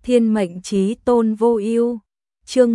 Thiên mệnh chí tôn vô ưu. Chương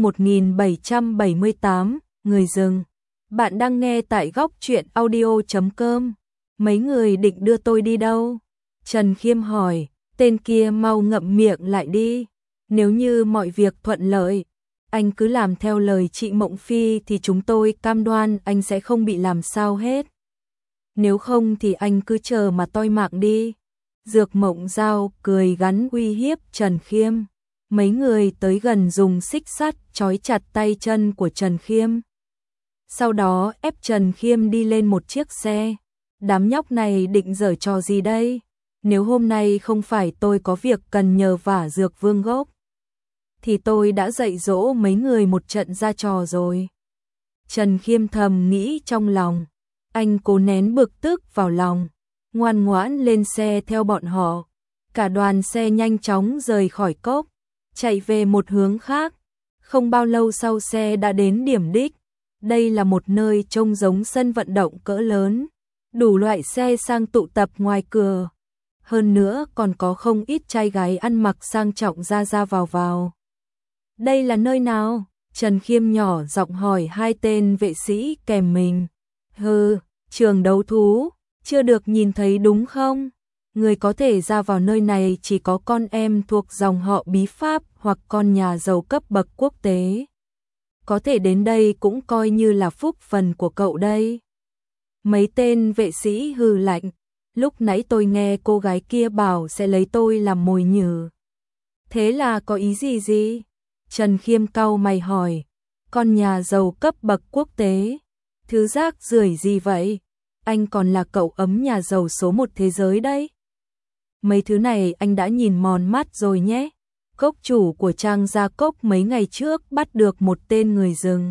1778, người rừng. Bạn đang nghe tại góc truyện audio.com. Mấy người định đưa tôi đi đâu? Trần Khiêm hỏi, tên kia mau ngậm miệng lại đi. Nếu như mọi việc thuận lợi, anh cứ làm theo lời chị Mộng Phi thì chúng tôi cam đoan anh sẽ không bị làm sao hết. Nếu không thì anh cứ chờ mà toi mạng đi. Dược Mộng Giao cười gắn uy hiếp Trần Khiêm. Mấy người tới gần dùng xích sắt trói chặt tay chân của Trần Khiêm. Sau đó ép Trần Khiêm đi lên một chiếc xe. Đám nhóc này định giở trò gì đây? Nếu hôm nay không phải tôi có việc cần nhờ vả Dược Vương gốc, thì tôi đã dạy dỗ mấy người một trận ra trò rồi. Trần Khiêm thầm nghĩ trong lòng. Anh cố nén bực tức vào lòng, ngoan ngoãn lên xe theo bọn họ. Cả đoàn xe nhanh chóng rời khỏi cốc, chạy về một hướng khác. Không bao lâu sau xe đã đến điểm đích. Đây là một nơi trông giống sân vận động cỡ lớn, đủ loại xe sang tụ tập ngoài cửa. Hơn nữa còn có không ít trai gái ăn mặc sang trọng ra ra vào vào. Đây là nơi nào? Trần Khiêm nhỏ giọng hỏi hai tên vệ sĩ kèm mình. Trường đấu thú, chưa được nhìn thấy đúng không? Người có thể ra vào nơi này chỉ có con em thuộc dòng họ bí pháp hoặc con nhà giàu cấp bậc quốc tế. Có thể đến đây cũng coi như là phúc phần của cậu đây. Mấy tên vệ sĩ hừ lạnh, lúc nãy tôi nghe cô gái kia bảo sẽ lấy tôi làm mồi nhử. Thế là có ý gì? Trần Khiêm cau mày hỏi, con nhà giàu cấp bậc quốc tế, thứ rác rưởi gì vậy? Anh còn là cậu ấm nhà giàu số 1 thế giới đấy. Mấy thứ này anh đã nhìn mòn mắt rồi nhé. Cốc chủ của Trang Gia Cốc mấy ngày trước bắt được một tên người rừng.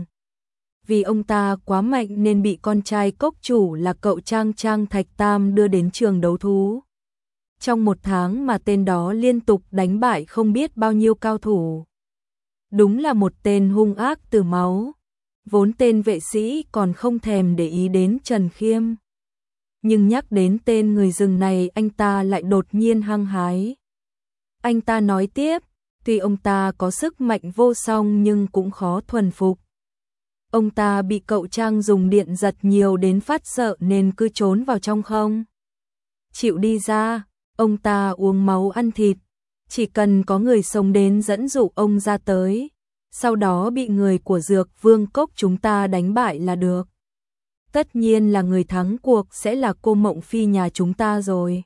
Vì ông ta quá mạnh nên bị con trai cốc chủ là cậu Trang Thạch Tam đưa đến trường đấu thú. Trong một tháng mà tên đó liên tục đánh bại không biết bao nhiêu cao thủ. Đúng là một tên hung ác từ máu. Vốn tên vệ sĩ còn không thèm để ý đến Trần Khiêm. Nhưng nhắc đến tên người rừng này anh ta lại đột nhiên hăng hái. Anh ta nói tiếp, tuy ông ta có sức mạnh vô song nhưng cũng khó thuần phục. Ông ta bị cậu Trang dùng điện giật nhiều đến phát sợ nên cứ trốn vào trong không chịu đi ra. Ông ta uống máu ăn thịt, chỉ cần có người sống đến dẫn dụ ông ra tới, sau đó bị người của Dược Vương Cốc chúng ta đánh bại là được. Tất nhiên là người thắng cuộc sẽ là cô Mộng Phi nhà chúng ta rồi.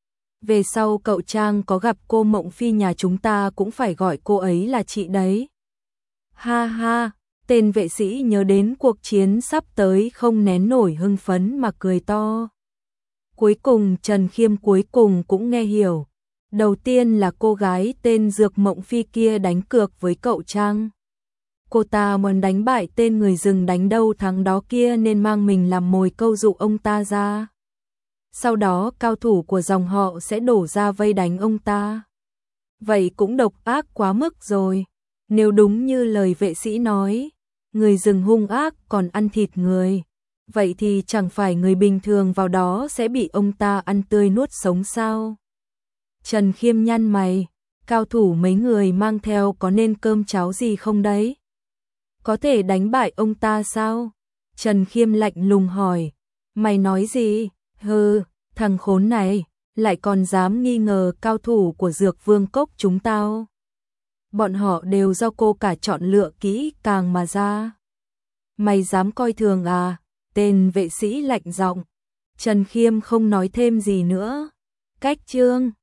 Về sau cậu Trang có gặp cô Mộng Phi nhà chúng ta cũng phải gọi cô ấy là chị đấy. Ha ha, tên vệ sĩ nhớ đến cuộc chiến sắp tới không nén nổi hưng phấn mà cười to. Cuối cùng Trần Khiêm cuối cùng cũng nghe hiểu. Đầu tiên là cô gái tên Dược Mộng Phi kia đánh cược với cậu Trang. Cô ta muốn đánh bại tên người rừng đánh đâu thắng đó kia nên mang mình làm mồi câu dụ ông ta ra. Sau đó cao thủ của dòng họ sẽ đổ ra vây đánh ông ta. Vậy cũng độc ác quá mức rồi. Nếu đúng như lời vệ sĩ nói, người rừng hung ác còn ăn thịt người, vậy thì chẳng phải người bình thường vào đó sẽ bị ông ta ăn tươi nuốt sống sao? Trần Khiêm nhăn mày, cao thủ mấy người mang theo có nên cơm cháo gì không đấy? Có thể đánh bại ông ta sao? Trần Khiêm lạnh lùng hỏi, mày nói gì? Thằng khốn này, lại còn dám nghi ngờ cao thủ của Dược Vương Cốc chúng tao. Bọn họ đều do cô cả chọn lựa kỹ càng mà ra. Mày dám coi thường à? Tên vệ sĩ lạnh giọng. Trần Khiêm không nói thêm gì nữa. Cách chương